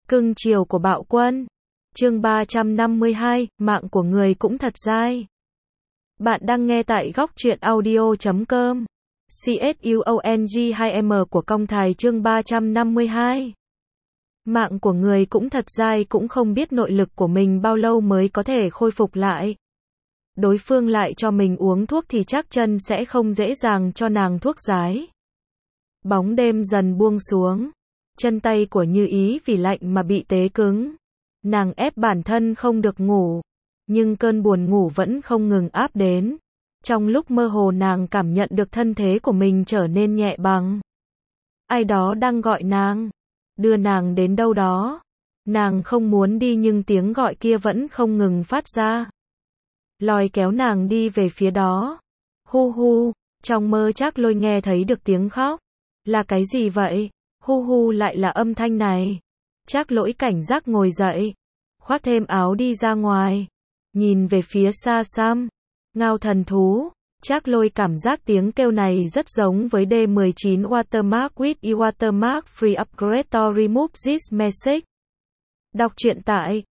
Cưng chiều của bạo quân. Chương 352, mạng của người cũng thật dai. Bạn đang nghe tại góc truyện audio.com. CSUONG2M của Công Thài chương 352. Mạng của người cũng thật dai, cũng không biết nội lực của mình bao lâu mới có thể khôi phục lại. Đối phương lại cho mình uống thuốc thì chắc chân sẽ không dễ dàng cho nàng thuốc giái. Bóng đêm dần buông xuống. Chân tay của Như Ý vì lạnh mà bị tế cứng. Nàng ép bản thân không được ngủ. Nhưng cơn buồn ngủ vẫn không ngừng áp đến. Trong lúc mơ hồ nàng cảm nhận được thân thế của mình trở nên nhẹ băng. Ai đó đang gọi nàng. Đưa nàng đến đâu đó. Nàng không muốn đi nhưng tiếng gọi kia vẫn không ngừng phát ra. Lôi kéo nàng đi về phía đó. Hu hu, trong mơ Trác Lôi nghe thấy được tiếng khóc. Là cái gì vậy? Hu hu lại là âm thanh này. Trác Lỗi cảnh giác ngồi dậy. Khoác thêm áo đi ra ngoài. Nhìn về phía xa xăm. Ngao thần thú. Trác Lôi cảm giác tiếng kêu này rất giống với D19 Watermark with e-Watermark free upgrade to remove this message. Đọc truyện tại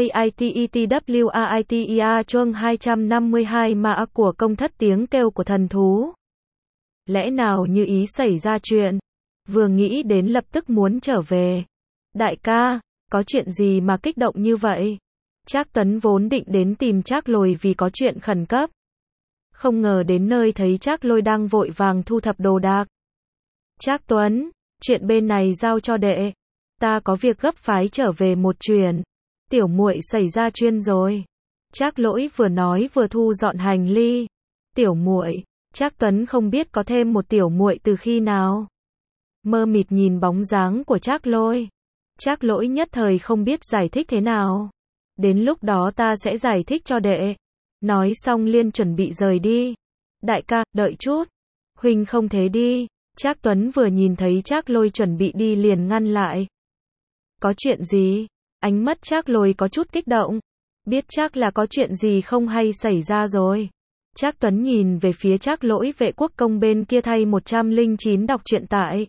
JITETWAITEA chương 252 mã của công thất tiếng kêu của thần thú. Lẽ nào Như Ý xảy ra chuyện? Vừa nghĩ đến lập tức muốn trở về. Đại ca, có chuyện gì mà kích động như vậy? Trác Tuấn vốn định đến tìm Trác Lôi vì có chuyện khẩn cấp. Không ngờ đến nơi thấy Trác Lôi đang vội vàng thu thập đồ đạc. Trác Tuấn, chuyện bên này giao cho đệ. Ta có việc gấp phái trở về một chuyện. Tiểu muội xảy ra chuyện rồi. Trác Lỗi vừa nói vừa thu dọn hành lý. Tiểu muội, Trác Tuấn không biết có thêm một tiểu muội từ khi nào. Mơ mịt nhìn bóng dáng của Trác Lôi. Trác Lỗi nhất thời không biết giải thích thế nào. Đến lúc đó ta sẽ giải thích cho đệ. Nói xong liền chuẩn bị rời đi. Đại ca, đợi chút. Huynh không thế đi. Trác Tuấn vừa nhìn thấy Trác Lôi chuẩn bị đi liền ngăn lại. Có chuyện gì? Ánh mắt Trác Lôi có chút kích động. Biết chắc là có chuyện gì không hay xảy ra rồi. Trác Tuấn nhìn về phía Trác Lỗi vệ quốc công bên kia thay 109 đọc truyện tại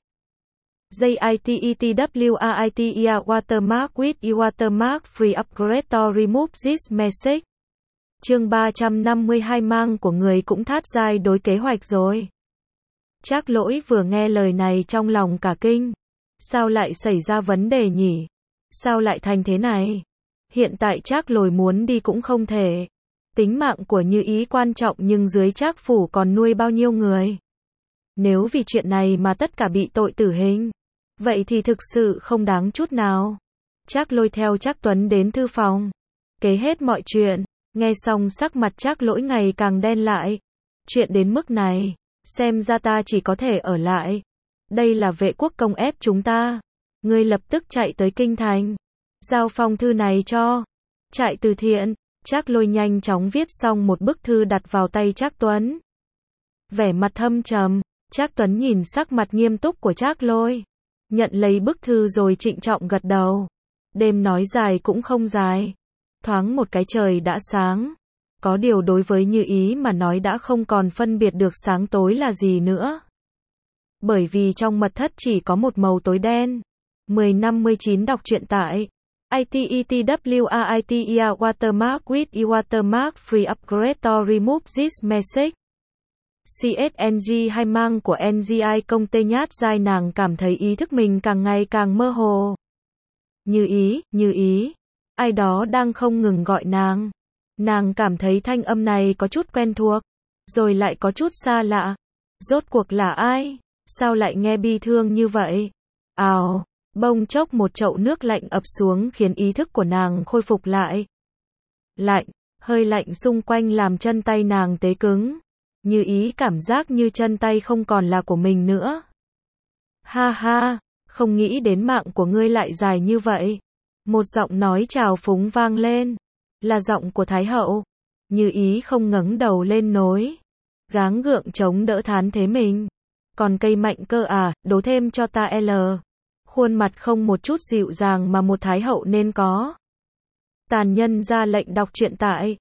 JITETWAITEA Watermark with e-Watermark free upgrade to remove this message. Chương 352 mang của người cũng thát dai đối kế hoạch rồi. Trác Lỗi vừa nghe lời này trong lòng cả kinh. Sao lại xảy ra vấn đề nhỉ? Sao lại thành thế này? Hiện tại Trác Lôi muốn đi cũng không thể. Tính mạng của Như Ý quan trọng nhưng dưới Trác phủ còn nuôi bao nhiêu người. Nếu vì chuyện này mà tất cả bị tội tử hình, vậy thì thực sự không đáng chút nào. Trác Lôi theo Trác Tuấn đến thư phòng. Kể hết mọi chuyện. Nghe xong sắc mặt Trác Lỗi ngày càng đen lại. Chuyện đến mức này, xem ra ta chỉ có thể ở lại. Đây là vệ quốc công ép chúng ta. Ngươi lập tức chạy tới kinh thành. Giao phong thư này cho trại từ thiện. Trác Lôi nhanh chóng viết xong một bức thư đặt vào tay Trác Tuấn. Vẻ mặt thâm trầm, Trác Tuấn nhìn sắc mặt nghiêm túc của Trác Lôi. Nhận lấy bức thư rồi trịnh trọng gật đầu. Đêm nói dài cũng không dài. Thoáng một cái trời đã sáng. Có điều đối với Như Ý mà nói đã không còn phân biệt được sáng tối là gì nữa. Bởi vì trong mật thất chỉ có một màu tối đen. 1059 đọc truyện tại ITETWAITEA Watermark with e-Watermark free upgrade to remove this message. CSNG hay mang của NGI công tê nhát dai nàng cảm thấy ý thức mình càng ngày càng mơ hồ. Như Ý. Ai đó đang không ngừng gọi nàng. Nàng cảm thấy thanh âm này có chút quen thuộc. Rồi lại có chút xa lạ. Rốt cuộc là ai? Sao lại nghe bi thương như vậy? Ào, bông chốc một chậu nước lạnh ập xuống khiến ý thức của nàng khôi phục lại. Lạnh, hơi lạnh xung quanh làm chân tay nàng tế cứng. Như Ý cảm giác như chân tay không còn là của mình nữa. Ha ha, không nghĩ đến mạng của ngươi lại dài như vậy. Một giọng nói trào phúng vang lên. Là giọng của Thái hậu. Như Ý không ngẩng đầu lên nối. Gắng gượng chống đỡ thán thế mình. Còn cây mạnh cơ à, đố thêm cho ta L. Khuôn mặt không một chút dịu dàng mà một Thái hậu nên có. Tàn nhân ra lệnh đọc truyện tại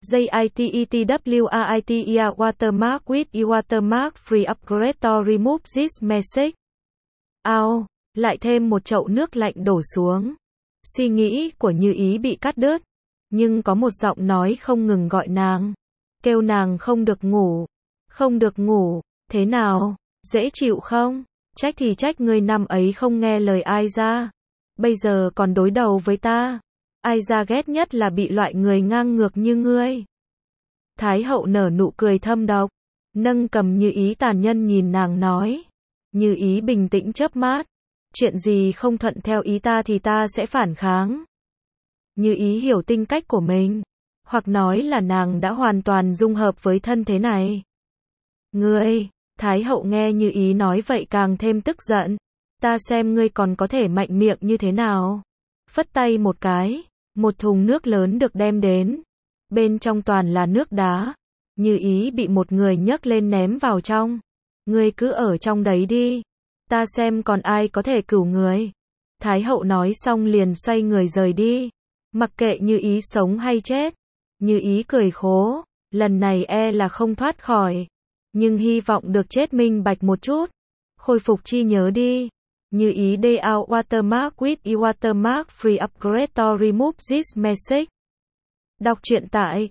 JITETWAITEA Watermark with e-Watermark free upgrade to remove this message. Ao, lại thêm một chậu nước lạnh đổ xuống. Suy nghĩ của Như Ý bị cắt đứt, nhưng có một giọng nói không ngừng gọi nàng, kêu nàng không được ngủ, không được ngủ, thế nào, dễ chịu không? Trách thì trách ngươi năm ấy không nghe lời ai ra, bây giờ còn đối đầu với ta. Ai ra ghét nhất là bị loại người ngang ngược như ngươi. Thái hậu nở nụ cười thâm độc, nâng cầm Như Ý tàn nhân nhìn nàng nói. Như Ý bình tĩnh chớp mắt, chuyện gì không thuận theo ý ta thì ta sẽ phản kháng. Như Ý hiểu tính cách của mình, hoặc nói là nàng đã hoàn toàn dung hợp với thân thế này. Ngươi, Thái hậu nghe Như Ý nói vậy càng thêm tức giận, ta xem ngươi còn có thể mạnh miệng như thế nào. Phất tay một cái, một thùng nước lớn được đem đến, bên trong toàn là nước đá. Như Ý bị một người nhấc lên ném vào trong. Ngươi cứ ở trong đấy đi, ta xem còn ai có thể cửu người. Thái hậu nói xong liền xoay người rời đi, mặc kệ Như Ý sống hay chết. Như Ý cười khố, lần này là không thoát khỏi, nhưng hy vọng được chết minh bạch một chút, khôi phục trí nhớ đi. Như Ý day out watermark with e-watermark free upgrade to remove this message. Đọc truyện tại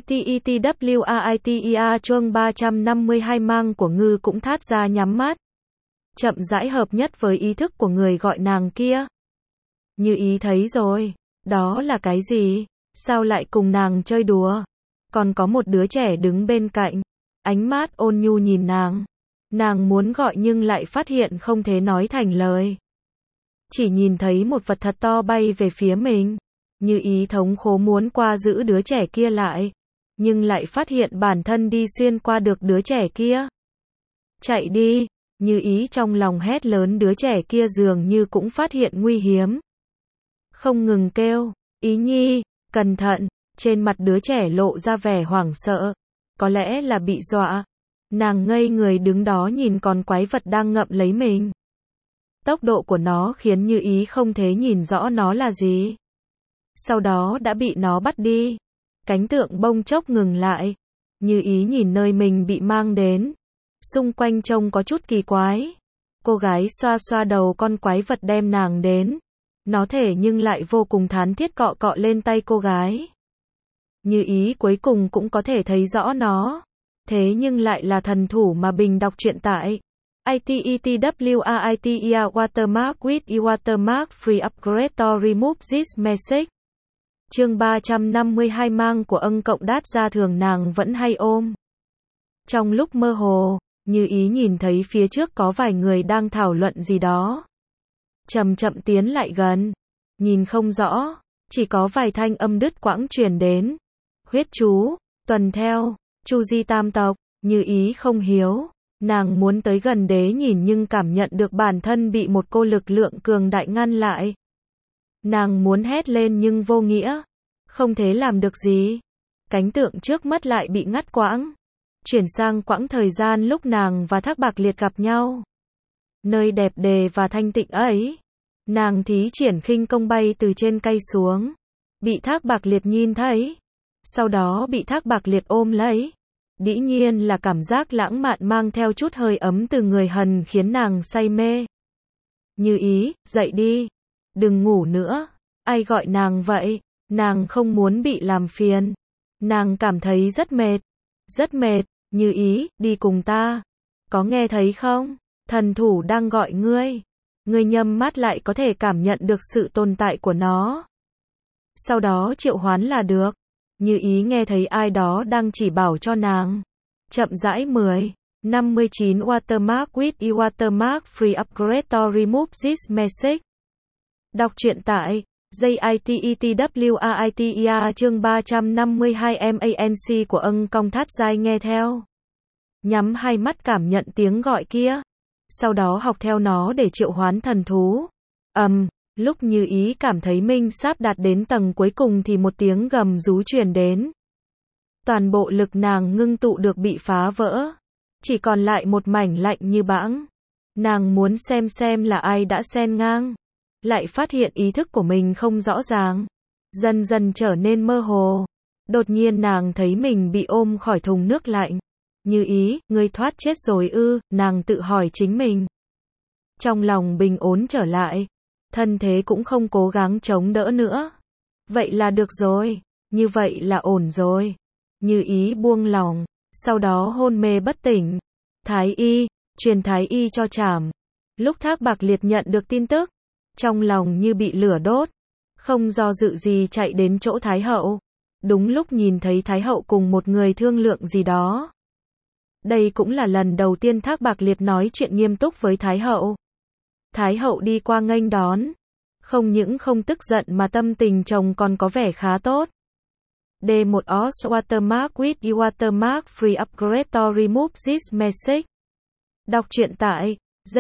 ITETWRITER chương 352 mang của Ngư cũng thát ra nhắm mắt. Chậm rãi hợp nhất với ý thức của người gọi nàng kia. Như Ý thấy rồi, đó là cái gì? Sao lại cùng nàng chơi đùa? Còn có một đứa trẻ đứng bên cạnh, ánh mắt ôn nhu nhìn nàng. Nàng muốn gọi nhưng lại phát hiện không thể nói thành lời. Chỉ nhìn thấy một vật thật to bay về phía mình. Như Ý thống khổ muốn qua giữ đứa trẻ kia lại, nhưng lại phát hiện bản thân đi xuyên qua được đứa trẻ kia. Chạy đi, Như Ý trong lòng hét lớn, đứa trẻ kia dường như cũng phát hiện nguy hiểm. Không ngừng kêu, Ý Nhi, cẩn thận, trên mặt đứa trẻ lộ ra vẻ hoảng sợ, có lẽ là bị dọa. Nàng ngây người đứng đó nhìn con quái vật đang ngậm lấy mình. Tốc độ của nó khiến Như Ý không thể nhìn rõ nó là gì. Sau đó đã bị nó bắt đi. Cánh tượng bông chốc ngừng lại. Như Ý nhìn nơi mình bị mang đến. Xung quanh trông có chút kỳ quái. Cô gái xoa xoa đầu con quái vật đem nàng đến. Nó thể nhưng lại vô cùng thán thiết cọ cọ lên tay cô gái. Như Ý cuối cùng cũng có thể thấy rõ nó. Thế nhưng lại là thần thủ mà Bình đọc truyện tại ITETWRITER watermark with e-watermark free upgrade to remove this message. Chương 352 mang của ân cộng đát ra thường nàng vẫn hay ôm. Trong lúc mơ hồ, Như Ý nhìn thấy phía trước có vài người đang thảo luận gì đó. Chậm chậm tiến lại gần, nhìn không rõ, chỉ có vài thanh âm đứt quãng truyền đến. Huyết chú, tuần theo, Chu Di tam tộc. Như Ý không hiếu, nàng muốn tới gần đế nhìn nhưng cảm nhận được bản thân bị một cô lực lượng cường đại ngăn lại. Nàng muốn hét lên nhưng vô nghĩa, không thể làm được gì. Cánh tượng trước mắt lại bị ngắt quãng, chuyển sang quãng thời gian lúc nàng và Thác Bạc Liệt gặp nhau. Nơi đẹp đẽ và thanh tịnh ấy, nàng thí triển khinh công bay từ trên cây xuống, bị Thác Bạc Liệt nhìn thấy, sau đó bị Thác Bạc Liệt ôm lấy. Dĩ nhiên là cảm giác lãng mạn mang theo chút hơi ấm từ người hần khiến nàng say mê. Như Ý, dậy đi, đừng ngủ nữa. Ai gọi nàng vậy? Nàng không muốn bị làm phiền. Nàng cảm thấy rất mệt. Rất mệt. Như Ý, đi cùng ta. Có nghe thấy không? Thần thủ đang gọi ngươi. Ngươi nhắm mắt lại có thể cảm nhận được sự tồn tại của nó. Sau đó triệu hoán là được. Như Ý nghe thấy ai đó đang chỉ bảo cho nàng. Chậm rãi 59 watermark with e-watermark free upgrade to remove this message. Đọc truyện tại JITETWRITER chương 352 MANC của ân công thát giai nghe theo. Nhắm hai mắt cảm nhận tiếng gọi kia. Sau đó học theo nó để triệu hoán thần thú. Lúc Như Ý cảm thấy mình sắp đạt đến tầng cuối cùng thì một tiếng gầm rú truyền đến. Toàn bộ lực nàng ngưng tụ được bị phá vỡ. Chỉ còn lại một mảnh lạnh như băng. Nàng muốn xem là ai đã xen ngang. Lại phát hiện ý thức của mình không rõ ràng. Dần dần trở nên mơ hồ. Đột nhiên nàng thấy mình bị ôm khỏi thùng nước lạnh. Như Ý, ngươi thoát chết rồi ư? Nàng tự hỏi chính mình. Trong lòng bình ổn trở lại. thân thế cũng không cố gắng chống đỡ nữa. Vậy là được rồi, như vậy là ổn rồi. Như ý buông lòng, sau đó hôn mê bất tỉnh. Thái y, truyền thái y cho Trảm. Lúc Thác Bạc Liệt nhận được tin tức, trong lòng như bị lửa đốt, không do dự gì chạy đến chỗ Thái hậu. Đúng lúc nhìn thấy Thái hậu cùng một người thương lượng gì đó. Đây cũng là lần đầu tiên Thác Bạc Liệt nói chuyện nghiêm túc với Thái hậu. Thái hậu đi qua nghênh đón, không những không tức giận mà tâm tình chồng còn có vẻ khá tốt. D1 OS watermark with e watermark free upgrade to remove this message. Đọc truyện tại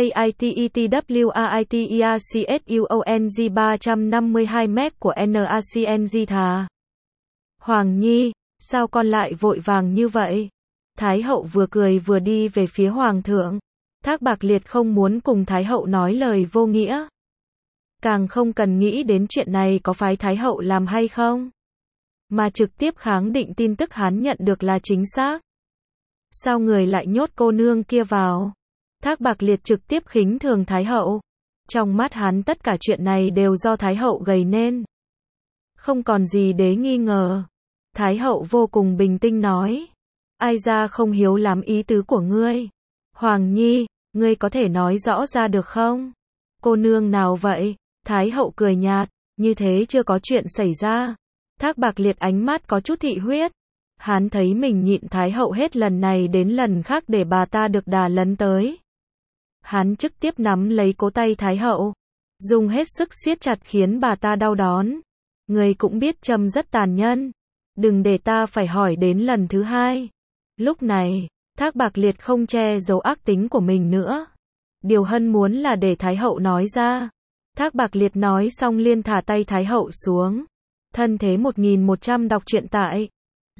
JITETWRITERCSUONG 352 m của NACNG thà. Hoàng Nhi, sao con lại vội vàng như vậy? Thái hậu vừa cười vừa đi về phía hoàng thượng. Thác Bạc Liệt không muốn cùng Thái hậu nói lời vô nghĩa. Càng không cần nghĩ đến chuyện này có phái Thái hậu làm hay không. Mà trực tiếp kháng định tin tức hắn nhận được là chính xác. Sao người lại nhốt cô nương kia vào? Thác Bạc Liệt trực tiếp khinh thường Thái hậu. Trong mắt hắn tất cả chuyện này đều do Thái hậu gây nên. Không còn gì để nghi ngờ. Thái hậu vô cùng bình tĩnh nói. Ai ra không hiếu lắm ý tứ của ngươi. Hoàng Nhi, ngươi có thể nói rõ ra được không? Cô nương nào vậy? Thái hậu cười nhạt, như thế chưa có chuyện xảy ra. Thác Bạc Liệt ánh mắt có chút thị huyết. Hắn thấy mình nhịn Thái hậu hết lần này đến lần khác để bà ta được đà lấn tới. Hắn trực tiếp nắm lấy cổ tay Thái hậu, dùng hết sức siết chặt khiến bà ta đau đớn. Người cũng biết Trâm rất tàn nhẫn, đừng để ta phải hỏi đến lần thứ hai. Lúc này, Thác Bạc Liệt không che giấu ác tính của mình nữa. Điều Hân muốn là để Thái hậu nói ra. Thác Bạc Liệt nói xong liền thả tay Thái hậu xuống. Thân thế 1100 đọc truyện tại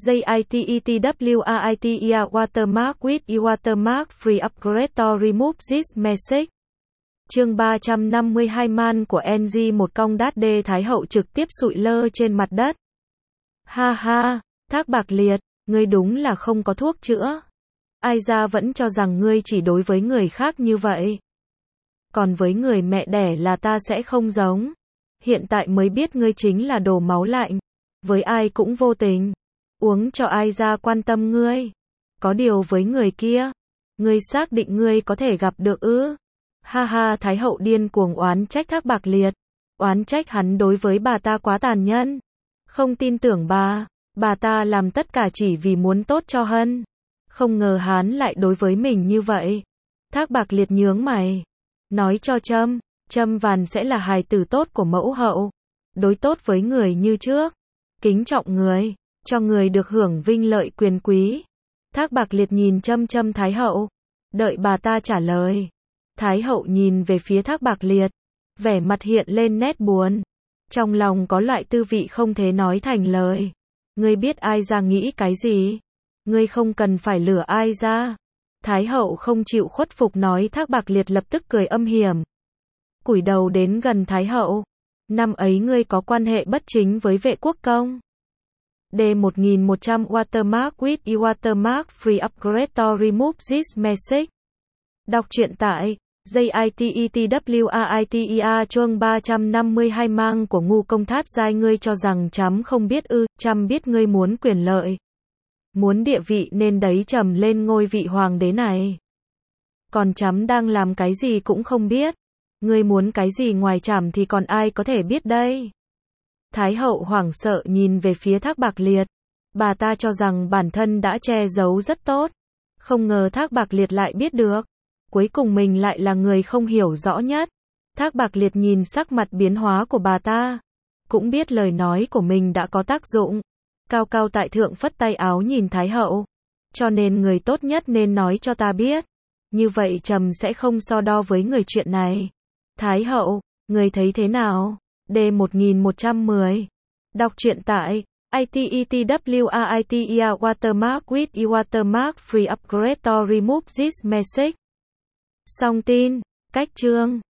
JITETWRITER watermark with e watermark free upgrade to remove this message. Chương 352 man của NG một cong đát đê. Thái hậu trực tiếp sụi lơ trên mặt đất. Ha ha, Thác Bạc Liệt, ngươi đúng là không có thuốc chữa. Ai ra vẫn cho rằng ngươi chỉ đối với người khác như vậy. Còn với người mẹ đẻ là ta sẽ không giống. Hiện tại mới biết ngươi chính là đồ máu lạnh. Với ai cũng vô tình. Uống cho ai ra quan tâm ngươi. Có điều với người kia, ngươi xác định ngươi có thể gặp được ư? Ha ha, Thái hậu điên cuồng oán trách Thác Bạc Liệt. Oán trách hắn đối với bà ta quá tàn nhẫn. Không tin tưởng bà ta làm tất cả chỉ vì muốn tốt cho Hân. Không ngờ hắn lại đối với mình như vậy. Thác Bạc Liệt nhướng mày. Nói cho Trâm Vàn sẽ là hài tử tốt của mẫu hậu. Đối tốt với người như trước. Kính trọng người, cho người được hưởng vinh lợi quyền quý. Thác Bạc Liệt nhìn Trâm Thái hậu. Đợi bà ta trả lời. Thái hậu nhìn về phía Thác Bạc Liệt. Vẻ mặt hiện lên nét buồn. Trong lòng có loại tư vị không thể nói thành lời. Ngươi biết ai ra nghĩ cái gì? Ngươi không cần phải lừa ai ra. Thái hậu không chịu khuất phục nói. Thác Bạc Liệt lập tức cười âm hiểm. Cúi đầu đến gần Thái hậu. Năm ấy ngươi có quan hệ bất chính với Vệ Quốc Công. D1100 watermark with e watermark free upgrade to remove this message. Đọc truyện tại JITETWRITER chương 352 mang của ngu công thát giai. Ngươi cho rằng Trẫm không biết ư? Trẫm biết ngươi muốn quyền lợi, muốn địa vị nên đấy trầm lên ngôi vị hoàng đế này. Còn Trẫm đang làm cái gì cũng không biết. Ngươi muốn cái gì ngoài Trẫm thì còn ai có thể biết đây? Thái hậu hoảng sợ nhìn về phía Thác Bạc Liệt. Bà ta cho rằng bản thân đã che giấu rất tốt. Không ngờ Thác Bạc Liệt lại biết được. Cuối cùng mình lại là người không hiểu rõ nhất. Thác Bạc Liệt nhìn sắc mặt biến hóa của bà ta. Cũng biết lời nói của mình đã có tác dụng. Cao cao tại thượng phất tay áo nhìn Thái hậu. Cho nên người tốt nhất nên nói cho ta biết. Như vậy Trầm sẽ không so đo với người chuyện này. Thái hậu, người thấy thế nào? D1110. Đọc truyện tại ITETWRITER watermark with e watermark free upgrade to remove this message. Song tin, cách chương